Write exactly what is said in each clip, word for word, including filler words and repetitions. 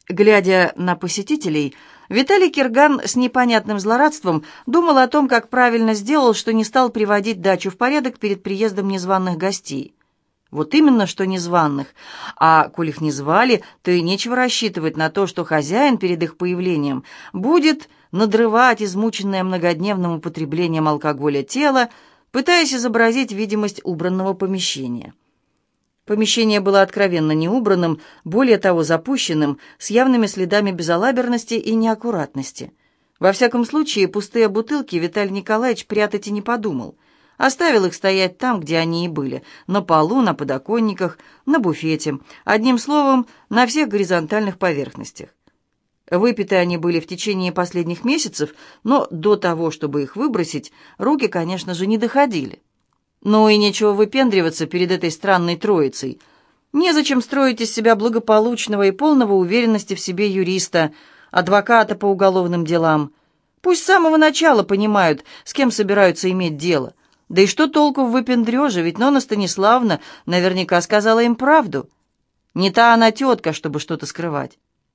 Глядя на посетителей, Виталий Кирган с непонятным злорадством думал о том, как правильно сделал, что не стал приводить дачу в порядок перед приездом незваных гостей. Вот именно, что незваных. А коль их не звали, то и нечего рассчитывать на то, что хозяин перед их появлением будет надрывать измученное многодневным употреблением алкоголя тело, пытаясь изобразить видимость убранного помещения. Помещение было откровенно неубранным, более того, запущенным, с явными следами безалаберности и неаккуратности. Во всяком случае, пустые бутылки Виталий Николаевич прятать и не подумал. Оставил их стоять там, где они и были, на полу, на подоконниках, на буфете, одним словом, на всех горизонтальных поверхностях. Выпиты они были в течение последних месяцев, но до того, чтобы их выбросить, руки, конечно же, не доходили. Ну и нечего выпендриваться перед этой странной троицей. Незачем строить из себя благополучного и полного уверенности в себе юриста, адвоката по уголовным делам. Пусть с самого начала понимают, с кем собираются иметь дело. Да и что толку в выпендреже, ведь Нонна Станиславовна наверняка сказала им правду. Не та она тетка, чтобы что-то скрывать.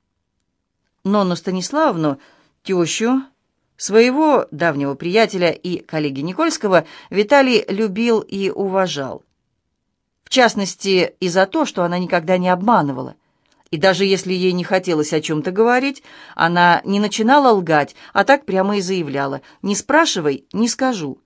Нонну Станиславовну, тещу, своего давнего приятеля и коллеги Никольского, Виталий любил и уважал. В частности, и за то, что она никогда не обманывала. И даже если ей не хотелось о чем-то говорить, она не начинала лгать, а так прямо и заявляла: «Не спрашивай, не скажу».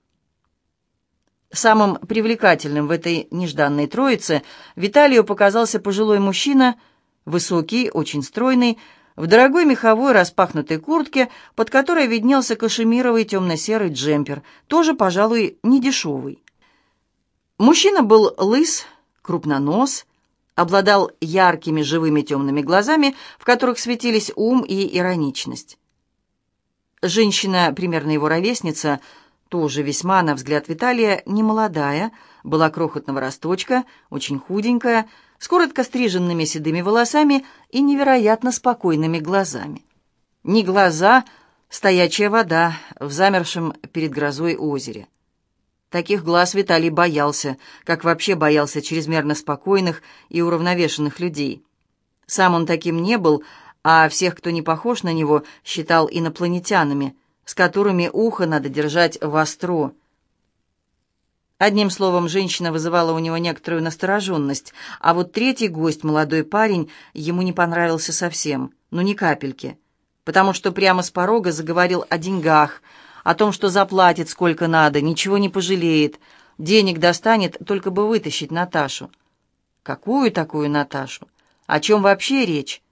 Самым привлекательным в этой нежданной троице Виталию показался пожилой мужчина, высокий, очень стройный, в дорогой меховой распахнутой куртке, под которой виднелся кашемировый темно-серый джемпер, тоже, пожалуй, недешевый. Мужчина был лыс, крупнонос, обладал яркими живыми темными глазами, в которых светились ум и ироничность. Женщина, примерно его ровесница, тоже весьма, на взгляд Виталия, немолодая, была крохотного росточка, очень худенькая, с коротко стриженными седыми волосами и невероятно спокойными глазами. Не глаза, стоячая вода в замершем перед грозой озере. Таких глаз Виталий боялся, как вообще боялся чрезмерно спокойных и уравновешенных людей. Сам он таким не был, а всех, кто не похож на него, считал инопланетянами, с которыми ухо надо держать востро. Одним словом, женщина вызывала у него некоторую настороженность, а вот третий гость, молодой парень, ему не понравился совсем, ну ни капельки, потому что прямо с порога заговорил о деньгах, о том, что заплатит сколько надо, ничего не пожалеет, денег достанет, только бы вытащить Наташу. Какую такую Наташу? О чем вообще речь?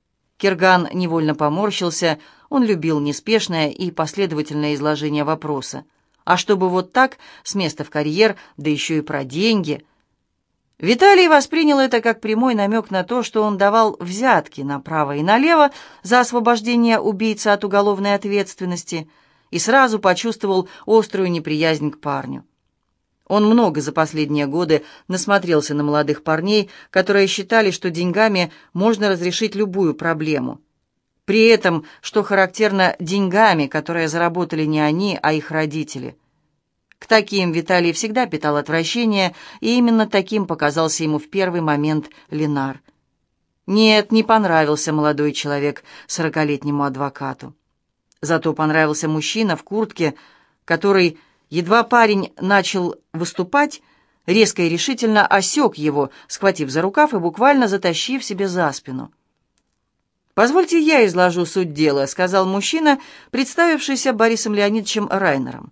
Кирган невольно поморщился, он любил неспешное и последовательное изложение вопроса. А чтобы вот так, с места в карьер, да еще и про деньги. Виталий воспринял это как прямой намек на то, что он давал взятки направо и налево за освобождение убийцы от уголовной ответственности, и сразу почувствовал острую неприязнь к парню. Он много за последние годы насмотрелся на молодых парней, которые считали, что деньгами можно разрешить любую проблему. При этом, что характерно, деньгами, которые заработали не они, а их родители. К таким Виталий всегда питал отвращение, и именно таким показался ему в первый момент Ленар. Нет, не понравился молодой человек сорокалетнему адвокату. Зато понравился мужчина в куртке, который, едва парень начал выступать, резко и решительно осек его, схватив за рукав и буквально затащив себе за спину. «Позвольте я изложу суть дела», — сказал мужчина, представившийся Борисом Леонидовичем Райнером.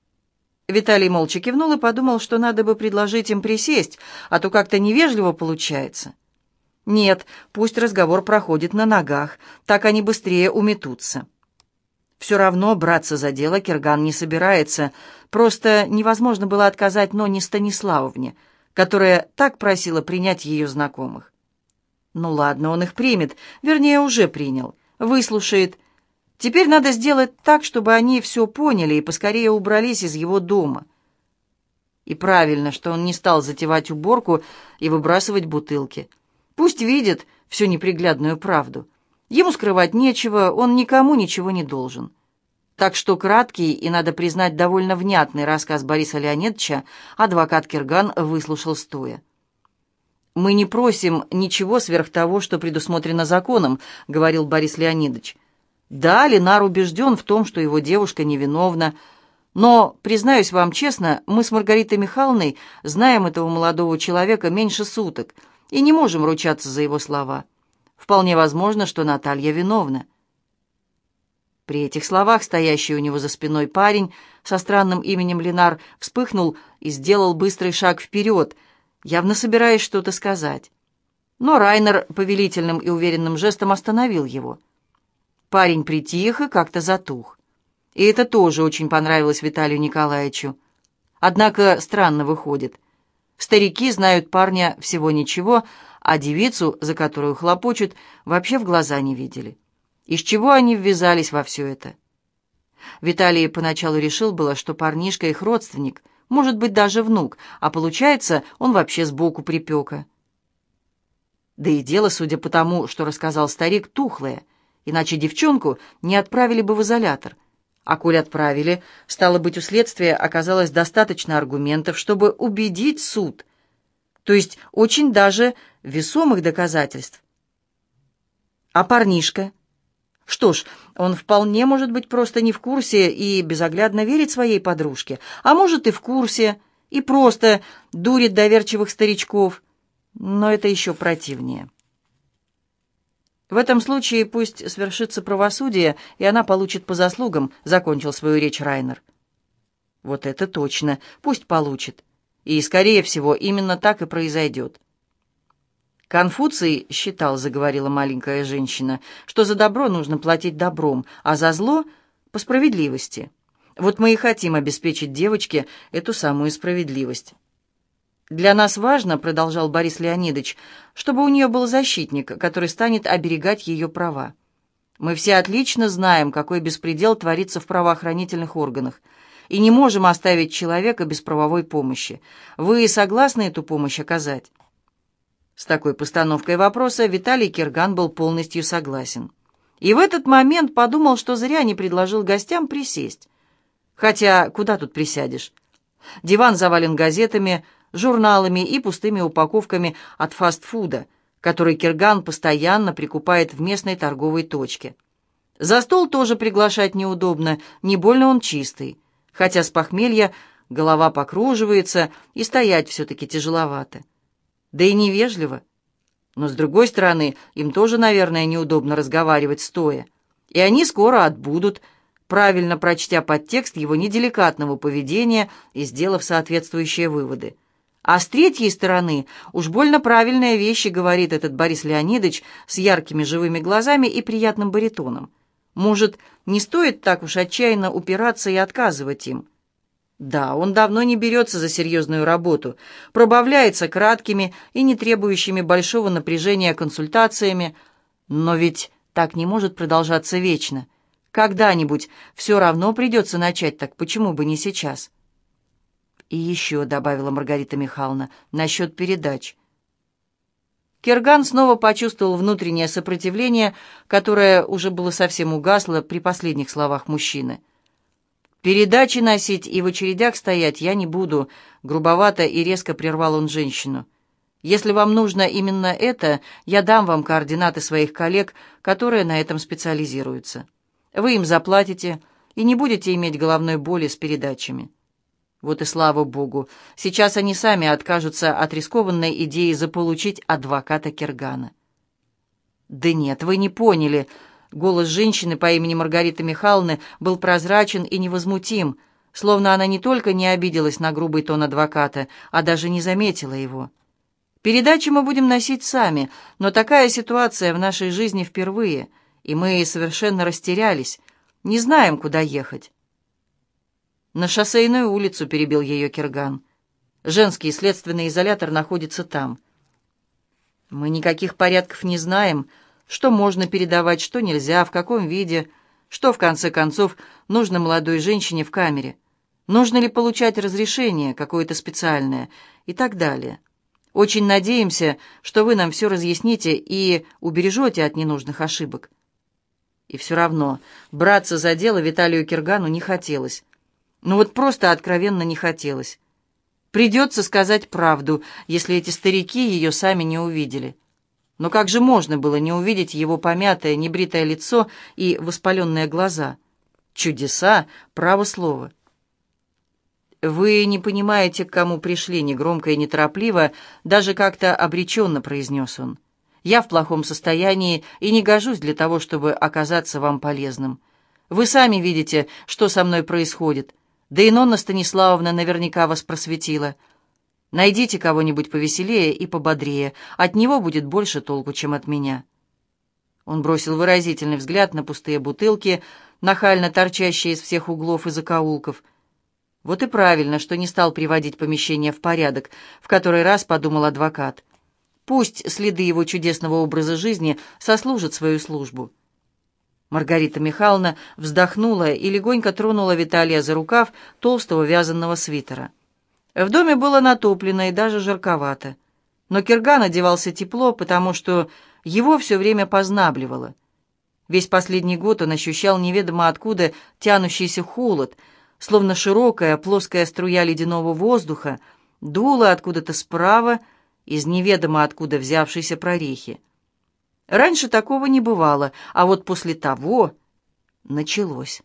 Виталий молча кивнул и подумал, что надо бы предложить им присесть, а то как-то невежливо получается. Нет, пусть разговор проходит на ногах, так они быстрее уметутся. Все равно браться за дело Кирган не собирается, просто невозможно было отказать Ноне Станиславовне, которая так просила принять ее знакомых. Ну ладно, он их примет, вернее, уже принял, выслушает. Теперь надо сделать так, чтобы они все поняли и поскорее убрались из его дома. И правильно, что он не стал затевать уборку и выбрасывать бутылки. Пусть видит всю неприглядную правду. Ему скрывать нечего, он никому ничего не должен. Так что краткий и, надо признать, довольно внятный рассказ Бориса Леонидовича адвокат Кирган выслушал стоя. «Мы не просим ничего сверх того, что предусмотрено законом», — говорил Борис Леонидович. «Да, Ленар убежден в том, что его девушка невиновна, но, признаюсь вам честно, мы с Маргаритой Михайловной знаем этого молодого человека меньше суток и не можем ручаться за его слова. Вполне возможно, что Наталья виновна». При этих словах стоящий у него за спиной парень со странным именем Ленар вспыхнул и сделал быстрый шаг вперед, явно собираясь что-то сказать. Но Райнер повелительным и уверенным жестом остановил его. Парень притих и как-то затух. И это тоже очень понравилось Виталию Николаевичу. Однако странно выходит. Старики знают парня всего ничего, а девицу, за которую хлопочут, вообще в глаза не видели. Из чего они ввязались во все это? Виталий поначалу решил было, что парнишка их родственник, может быть, даже внук, а получается, он вообще сбоку припека. Да и дело, судя по тому, что рассказал старик, тухлое, иначе девчонку не отправили бы в изолятор. А коль отправили, стало быть, у следствия оказалось достаточно аргументов, чтобы убедить суд, то есть очень даже весомых доказательств. А парнишка? Что ж, он вполне может быть просто не в курсе и безоглядно верит своей подружке, а может и в курсе, и просто дурит доверчивых старичков, но это еще противнее. В этом случае пусть свершится правосудие, и она получит по заслугам, закончил свою речь Райнер. Вот это точно, пусть получит. И, скорее всего, именно так и произойдет. Конфуций считал, заговорила маленькая женщина, что за добро нужно платить добром, а за зло — по справедливости. Вот мы и хотим обеспечить девочке эту самую справедливость. «Для нас важно, — продолжал Борис Леонидович, — чтобы у нее был защитник, который станет оберегать ее права. Мы все отлично знаем, какой беспредел творится в правоохранительных органах, и не можем оставить человека без правовой помощи. Вы согласны эту помощь оказать?» С такой постановкой вопроса Виталий Кирган был полностью согласен. И в этот момент подумал, что зря не предложил гостям присесть. Хотя куда тут присядешь? Диван завален газетами, журналами и пустыми упаковками от фастфуда, который Кирган постоянно прикупает в местной торговой точке. За стол тоже приглашать неудобно, не больно он чистый, хотя с похмелья голова покруживается и стоять все-таки тяжеловато. Да и невежливо. Но, с другой стороны, им тоже, наверное, неудобно разговаривать стоя. И они скоро отбудут, правильно прочтя подтекст его неделикатного поведения и сделав соответствующие выводы. А с третьей стороны, уж больно правильные вещи говорит этот Борис Леонидович с яркими живыми глазами и приятным баритоном. Может, не стоит так уж отчаянно упираться и отказывать им? Да, он давно не берется за серьезную работу, пробавляется краткими и не требующими большого напряжения консультациями, но ведь так не может продолжаться вечно. Когда-нибудь все равно придется начать, так почему бы не сейчас? И еще, — добавила Маргарита Михайловна, — насчет передач. Кирган снова почувствовал внутреннее сопротивление, которое уже было совсем угасло при последних словах мужчины. «Передачи носить и в очередях стоять я не буду», — грубовато и резко прервал он женщину. «Если вам нужно именно это, я дам вам координаты своих коллег, которые на этом специализируются. Вы им заплатите и не будете иметь головной боли с передачами». Вот и слава богу, сейчас они сами откажутся от рискованной идеи заполучить адвоката Киргана. «Да нет, вы не поняли». Голос женщины по имени Маргариты Михайловны был прозрачен и невозмутим, словно она не только не обиделась на грубый тон адвоката, а даже не заметила его. «Передачи мы будем носить сами, но такая ситуация в нашей жизни впервые, и мы совершенно растерялись, не знаем, куда ехать». «На шоссейную улицу», — перебил ее Кирган. «Женский следственный изолятор находится там». «Мы никаких порядков не знаем, что можно передавать, что нельзя, в каком виде, что, в конце концов, нужно молодой женщине в камере, нужно ли получать разрешение какое-то специальное и так далее. Очень надеемся, что вы нам все разъясните и убережете от ненужных ошибок». И все равно браться за дело Виталию Киргану не хотелось. Ну вот просто откровенно не хотелось. Придется сказать правду, если эти старики ее сами не увидели. Но как же можно было не увидеть его помятое, небритое лицо и воспаленные глаза? Чудеса, право слово. «Вы не понимаете, к кому пришли», — негромко и неторопливо, даже как-то обреченно произнес он. «Я в плохом состоянии и не гожусь для того, чтобы оказаться вам полезным. Вы сами видите, что со мной происходит. Да и Нонна Станиславовна наверняка вас просветила. Найдите кого-нибудь повеселее и пободрее. От него будет больше толку, чем от меня». Он бросил выразительный взгляд на пустые бутылки, нахально торчащие из всех углов и закоулков. Вот и правильно, что не стал приводить помещение в порядок, в который раз подумал адвокат. Пусть следы его чудесного образа жизни сослужат свою службу. Маргарита Михайловна вздохнула и легонько тронула Виталия за рукав толстого вязаного свитера. В доме было натоплено и даже жарковато. Но Кирган одевался тепло, потому что его все время познабливало. Весь последний год он ощущал неведомо откуда тянущийся холод, словно широкая плоская струя ледяного воздуха дула откуда-то справа, из неведомо откуда взявшейся прорехи. Раньше такого не бывало, а вот после того началось.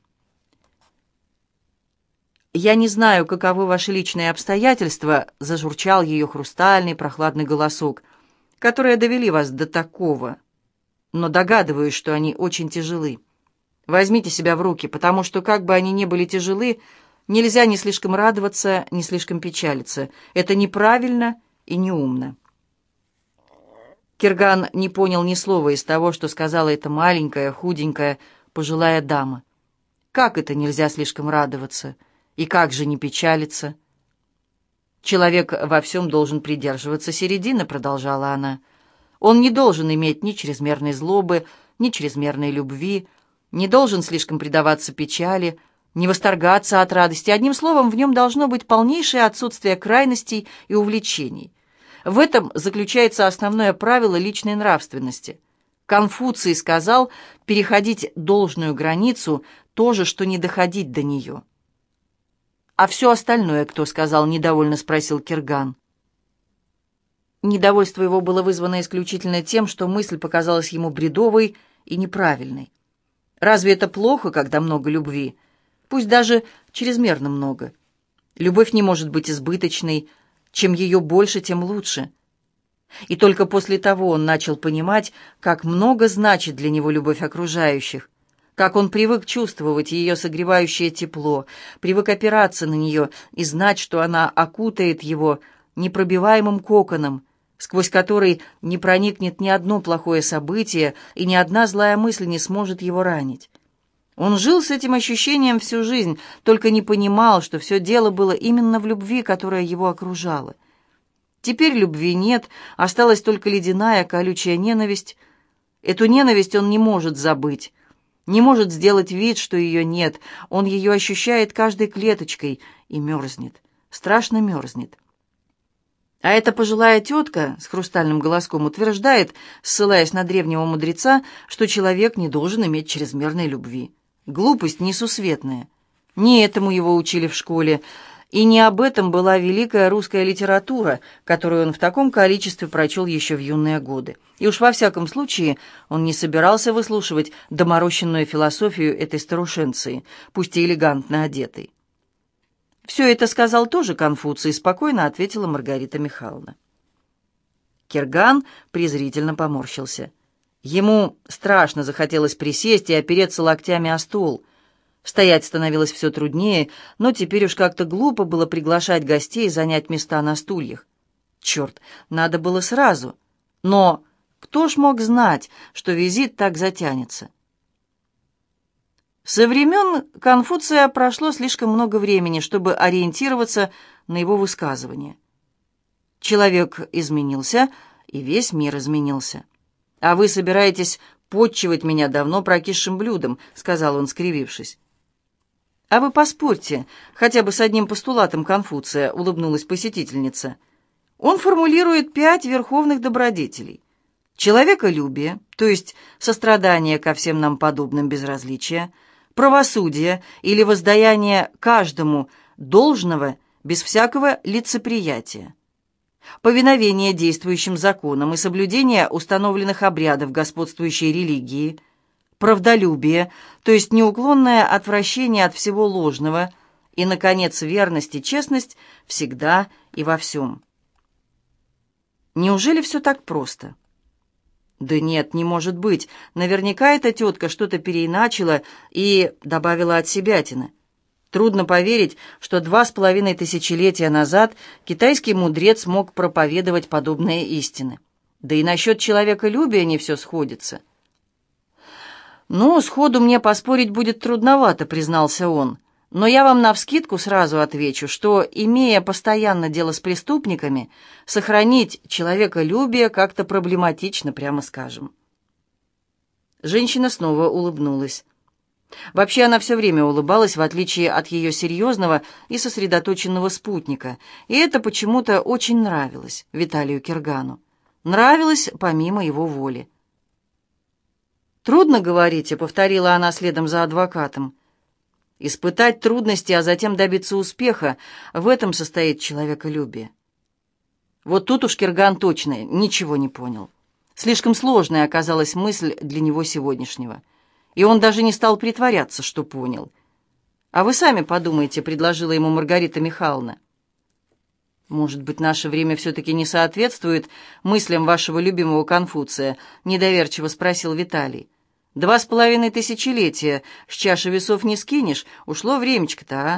«Я не знаю, каковы ваши личные обстоятельства», — зажурчал ее хрустальный прохладный голосок, «которые довели вас до такого, но догадываюсь, что они очень тяжелы. Возьмите себя в руки, потому что, как бы они ни были тяжелы, нельзя ни слишком радоваться, ни слишком печалиться. Это неправильно и неумно». Кирган не понял ни слова из того, что сказала эта маленькая, худенькая, пожилая дама. Как это нельзя слишком радоваться? И как же не печалиться? «Человек во всем должен придерживаться середины», — продолжала она. «Он не должен иметь ни чрезмерной злобы, ни чрезмерной любви, не должен слишком предаваться печали, не восторгаться от радости. Одним словом, в нем должно быть полнейшее отсутствие крайностей и увлечений. В этом заключается основное правило личной нравственности. Конфуций сказал, переходить должную границу — то же, что не доходить до нее». «А все остальное кто сказал?» — недовольно спросил Кирган. Недовольство его было вызвано исключительно тем, что мысль показалась ему бредовой и неправильной. Разве это плохо, когда много любви? Пусть даже чрезмерно много. Любовь не может быть избыточной. Чем ее больше, тем лучше. И только после того он начал понимать, как много значит для него любовь окружающих, как он привык чувствовать ее согревающее тепло, привык опираться на нее и знать, что она окутает его непробиваемым коконом, сквозь который не проникнет ни одно плохое событие и ни одна злая мысль не сможет его ранить. Он жил с этим ощущением всю жизнь, только не понимал, что все дело было именно в любви, которая его окружала. Теперь любви нет, осталась только ледяная колючая ненависть. Эту ненависть он не может забыть, не может сделать вид, что ее нет. Он ее ощущает каждой клеточкой и мерзнет, страшно мерзнет. А эта пожилая тетка с хрустальным голоском утверждает, ссылаясь на древнего мудреца, что человек не должен иметь чрезмерной любви. Глупость несусветная. Не этому его учили в школе, и не об этом была великая русская литература, которую он в таком количестве прочел еще в юные годы. И уж во всяком случае он не собирался выслушивать доморощенную философию этой старушенции, пусть и элегантно одетой. «Все это сказал тоже Конфуций», — спокойно ответила Маргарита Михайловна. Кирган презрительно поморщился. Ему страшно захотелось присесть и опереться локтями о стол. Стоять становилось все труднее, но теперь уж как-то глупо было приглашать гостей занять места на стульях. Черт, надо было сразу. Но кто ж мог знать, что визит так затянется? Со времен Конфуция прошло слишком много времени, чтобы ориентироваться на его высказывания. Человек изменился, и весь мир изменился. «А вы собираетесь потчевать меня давно прокисшим блюдом», — сказал он, скривившись. «А вы поспорьте, хотя бы с одним постулатом Конфуция», — улыбнулась посетительница. «Он формулирует пять верховных добродетелей. Человеколюбие, то есть сострадание ко всем нам подобным, безразличие, правосудие или воздаяние каждому должного без всякого лицеприятия. Повиновение действующим законам и соблюдение установленных обрядов господствующей религии, правдолюбие, то есть неуклонное отвращение от всего ложного, и, наконец, верность и честность всегда и во всем. Неужели все так просто? Да нет, не может быть. Наверняка эта тетка что-то переиначила и добавила от себятины. Трудно поверить, что два с половиной тысячелетия назад китайский мудрец мог проповедовать подобные истины. Да и насчет человеколюбия не все сходится. «Ну, сходу мне поспорить будет трудновато», — признался он. «Но я вам навскидку сразу отвечу, что, имея постоянно дело с преступниками, сохранить человеколюбие как-то проблематично, прямо скажем». Женщина снова улыбнулась. Вообще она все время улыбалась, в отличие от ее серьезного и сосредоточенного спутника, и это почему-то очень нравилось Виталию Киргану. Нравилось помимо его воли. «Трудно, говорите», — повторила она следом за адвокатом. «Испытать трудности, а затем добиться успеха — в этом состоит человеколюбие». Вот тут уж Кирган точно ничего не понял. Слишком сложной оказалась мысль для него сегодняшнего. И он даже не стал притворяться, что понял. «А вы сами подумайте», — предложила ему Маргарита Михайловна. «Может быть, наше время все-таки не соответствует мыслям вашего любимого Конфуция?» — недоверчиво спросил Виталий. «Два с половиной тысячелетия, с чаши весов не скинешь, ушло времечко-то, а?»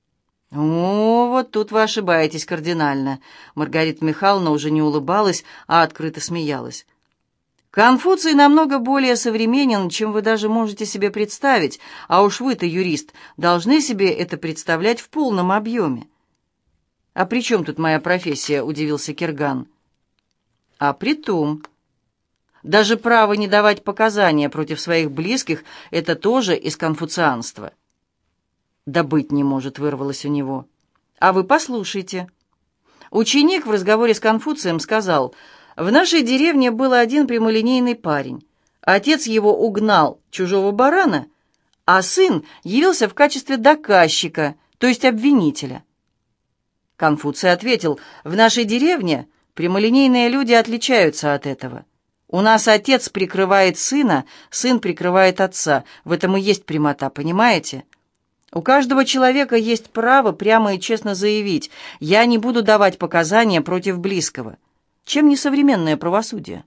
«О, вот тут вы ошибаетесь кардинально». Маргарита Михайловна уже не улыбалась, а открыто смеялась. «Конфуций намного более современен, чем вы даже можете себе представить, а уж вы-то, юрист, должны себе это представлять в полном объеме». «А при чем тут моя профессия?» — удивился Кирган. «А при том. Даже право не давать показания против своих близких — это тоже из конфуцианства». «Да быть не может», — вырвалось у него. «А вы послушайте». Ученик в разговоре с Конфуцием сказал: «В нашей деревне был один прямолинейный парень. Отец его угнал чужого барана, а сын явился в качестве доказчика, то есть обвинителя». Конфуций ответил: «В нашей деревне прямолинейные люди отличаются от этого. У нас отец прикрывает сына, сын прикрывает отца. В этом и есть прямота, понимаете? У каждого человека есть право прямо и честно заявить: я не буду давать показания против близкого. Чем не современное правосудие?»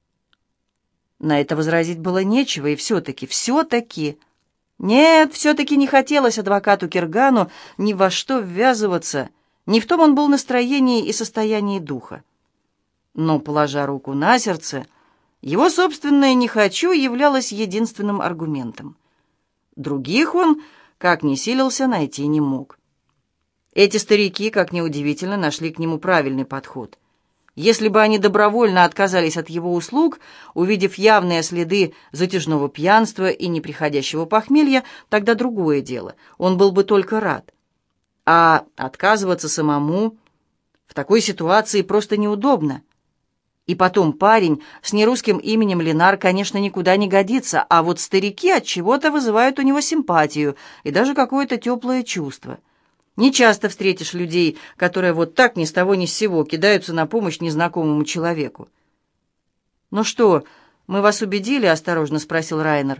На это возразить было нечего, и все-таки, все-таки... Нет, все-таки не хотелось адвокату Киргану ни во что ввязываться, не в том он был настроении и состоянии духа. Но, положа руку на сердце, его собственное «не хочу» являлось единственным аргументом. Других он, как ни силился, найти не мог. Эти старики, как ни удивительно, нашли к нему правильный подход. Если бы они добровольно отказались от его услуг, увидев явные следы затяжного пьянства и неприходящего похмелья, тогда другое дело, он был бы только рад. А отказываться самому в такой ситуации просто неудобно. И потом парень с нерусским именем Ленар, конечно, никуда не годится, а вот старики от чего-то вызывают у него симпатию и даже какое-то теплое чувство. Не часто встретишь людей, которые вот так ни с того ни с сего кидаются на помощь незнакомому человеку. «Ну что, мы вас убедили?» — осторожно спросил Райнер.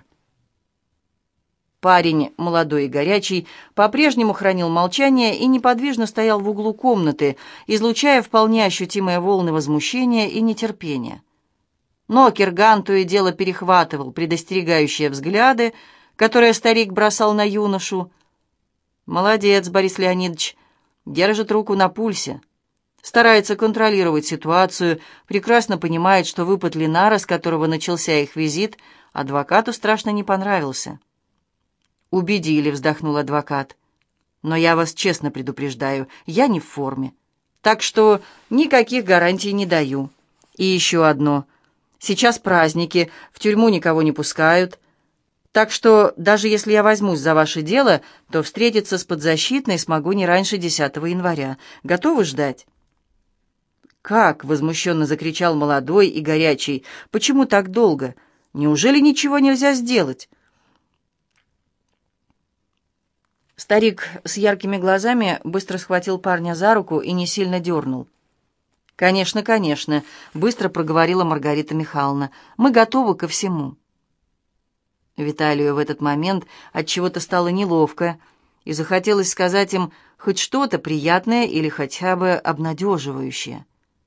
Парень, молодой и горячий, по-прежнему хранил молчание и неподвижно стоял в углу комнаты, излучая вполне ощутимые волны возмущения и нетерпения. Но Кирган то и дело перехватывал предостерегающие взгляды, которые старик бросал на юношу. «Молодец, Борис Леонидович, держит руку на пульсе, старается контролировать ситуацию, прекрасно понимает, что выпад Ленара, с которого начался их визит, адвокату страшно не понравился». «Убедили», — вздохнул адвокат. «Но я вас честно предупреждаю, я не в форме. Так что никаких гарантий не даю. И еще одно. Сейчас праздники, в тюрьму никого не пускают. Так что даже если я возьмусь за ваше дело, то встретиться с подзащитной смогу не раньше десятого января. Готовы ждать?» «Как?» — возмущенно закричал молодой и горячий. «Почему так долго? Неужели ничего нельзя сделать?» Старик с яркими глазами быстро схватил парня за руку и не сильно дернул. «Конечно, конечно», — быстро проговорила Маргарита Михайловна. «Мы готовы ко всему». Виталию в этот момент отчего-то стало неловко, и захотелось сказать им хоть что-то приятное или хотя бы обнадеживающее.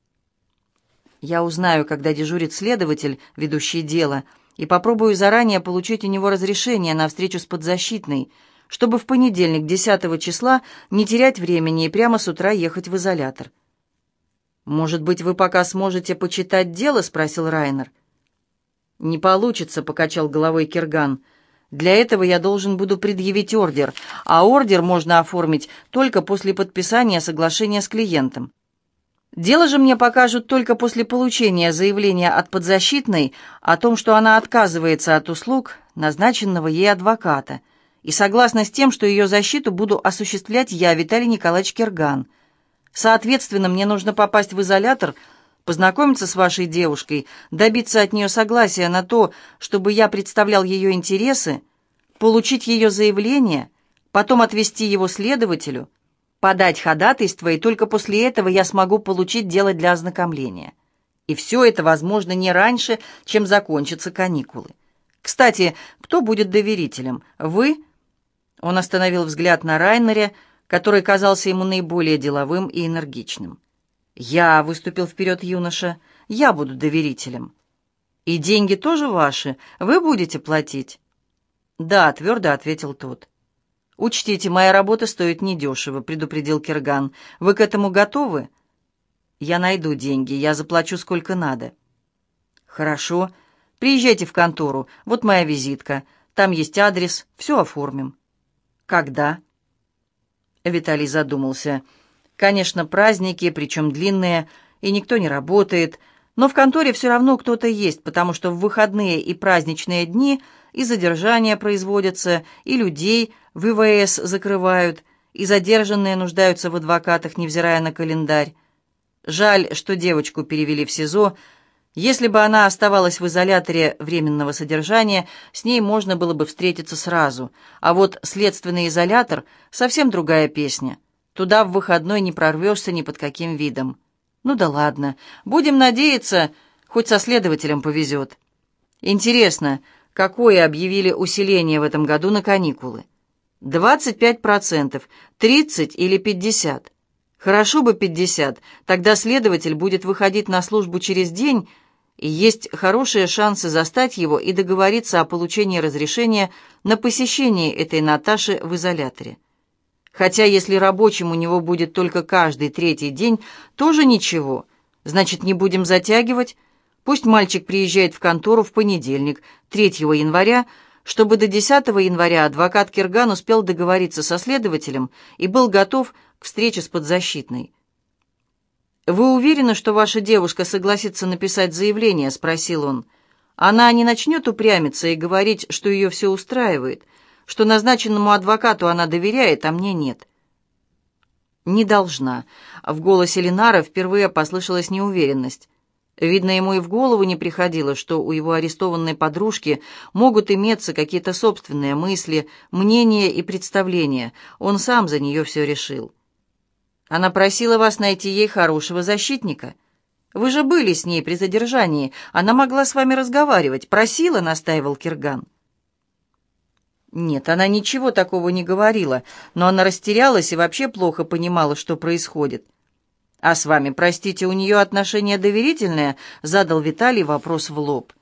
«Я узнаю, когда дежурит следователь, ведущий дело, и попробую заранее получить у него разрешение на встречу с подзащитной, чтобы в понедельник, десятого числа, не терять времени и прямо с утра ехать в изолятор». «Может быть, вы пока сможете почитать дело?» — спросил Райнер. «Не получится», — покачал головой Кирган. «Для этого я должен буду предъявить ордер, а ордер можно оформить только после подписания соглашения с клиентом. Дело же мне покажут только после получения заявления от подзащитной о том, что она отказывается от услуг назначенного ей адвоката и согласна с тем, что ее защиту буду осуществлять я, Виталий Николаевич Кирган. Соответственно, мне нужно попасть в изолятор, познакомиться с вашей девушкой, добиться от нее согласия на то, чтобы я представлял ее интересы, получить ее заявление, потом отвести его следователю, подать ходатайство, и только после этого я смогу получить дело для ознакомления. И все это возможно не раньше, чем закончатся каникулы. Кстати, кто будет доверителем? Вы?» Он остановил взгляд на Райнере, который казался ему наиболее деловым и энергичным. «Я», — выступил вперед юноша, — «я буду доверителем». «И деньги тоже ваши? Вы будете платить?» «Да», — твердо ответил тот. «Учтите, моя работа стоит недешево», — предупредил Кирган. «Вы к этому готовы?» «Я найду деньги, я заплачу сколько надо». «Хорошо. Приезжайте в контору, вот моя визитка. Там есть адрес, все оформим». «Когда?» Виталий задумался. «Конечно, праздники, причем длинные, и никто не работает, но в конторе все равно кто-то есть, потому что в выходные и праздничные дни и задержания производятся, и людей в И В С закрывают, и задержанные нуждаются в адвокатах, невзирая на календарь. Жаль, что девочку перевели в СИЗО. Если бы она оставалась в изоляторе временного содержания, с ней можно было бы встретиться сразу. А вот следственный изолятор — совсем другая песня. Туда в выходной не прорвешься ни под каким видом. Ну да ладно, будем надеяться, хоть со следователем повезет. Интересно, какое объявили усиление в этом году на каникулы? двадцать пять процентов, тридцать или пятьдесят? Хорошо бы пятьдесят, тогда следователь будет выходить на службу через день, и есть хорошие шансы застать его и договориться о получении разрешения на посещение этой Наташи в изоляторе. Хотя если рабочим у него будет только каждый третий день, тоже ничего. Значит, не будем затягивать. Пусть мальчик приезжает в контору в понедельник, третьего января, чтобы до десятого января адвокат Кирган успел договориться со следователем и был готов к встрече с подзащитной. «Вы уверены, что ваша девушка согласится написать заявление?» — спросил он. «Она не начнет упрямиться и говорить, что ее все устраивает, что назначенному адвокату она доверяет, а мне нет». «Не должна». В голосе Ленара впервые послышалась неуверенность. Видно, ему и в голову не приходило, что у его арестованной подружки могут иметься какие-то собственные мысли, мнения и представления. Он сам за нее все решил. «Она просила вас найти ей хорошего защитника. Вы же были с ней при задержании. Она могла с вами разговаривать. Просила», — настаивал Кирган. Нет, она ничего такого не говорила, но она растерялась и вообще плохо понимала, что происходит. «А с вами, простите, у нее отношения доверительные?» — задал Виталий вопрос в лоб.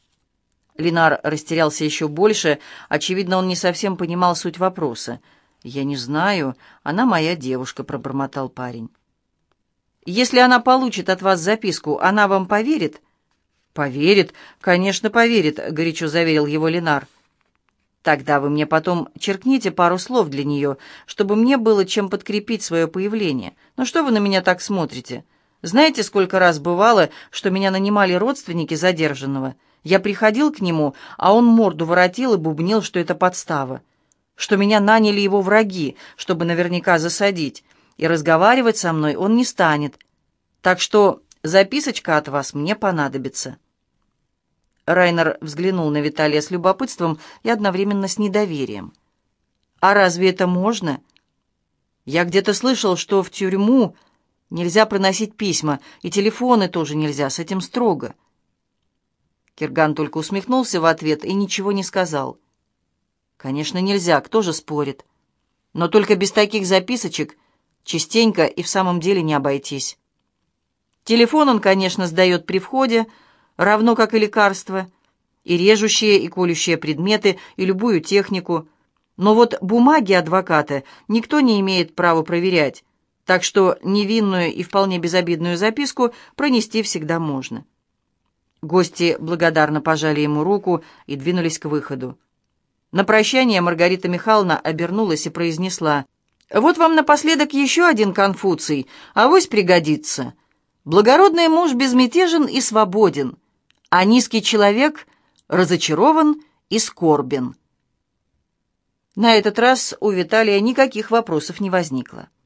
Ленар растерялся еще больше. Очевидно, он не совсем понимал суть вопроса. «Я не знаю. Она моя девушка», — пробормотал парень. «Если она получит от вас записку, она вам поверит?» «Поверит, конечно, поверит», — горячо заверил его Ленар. «Тогда вы мне потом черкните пару слов для нее, чтобы мне было чем подкрепить свое появление. Ну что вы на меня так смотрите? Знаете, сколько раз бывало, что меня нанимали родственники задержанного? Я приходил к нему, а он морду воротил и бубнил, что это подстава, что меня наняли его враги, чтобы наверняка засадить, и разговаривать со мной он не станет. Так что записочка от вас мне понадобится». Райнер взглянул на Виталия с любопытством и одновременно с недоверием. А разве это можно? Я где-то слышал, что в тюрьму нельзя проносить письма, и телефоны тоже нельзя, с этим строго. Кирган только усмехнулся в ответ и ничего не сказал. Конечно, нельзя, кто же спорит? Но только без таких записочек частенько и в самом деле не обойтись. Телефон он, конечно, сдает при входе, равно как и лекарства, и режущие, и колющие предметы, и любую технику. Но вот бумаги адвоката никто не имеет права проверять, так что невинную и вполне безобидную записку пронести всегда можно. Гости благодарно пожали ему руку и двинулись к выходу. На прощание Маргарита Михайловна обернулась и произнесла: «Вот вам напоследок еще один Конфуций, авось пригодится. Благородный муж безмятежен и свободен, а низкий человек разочарован и скорбен». На этот раз у Виталия никаких вопросов не возникло.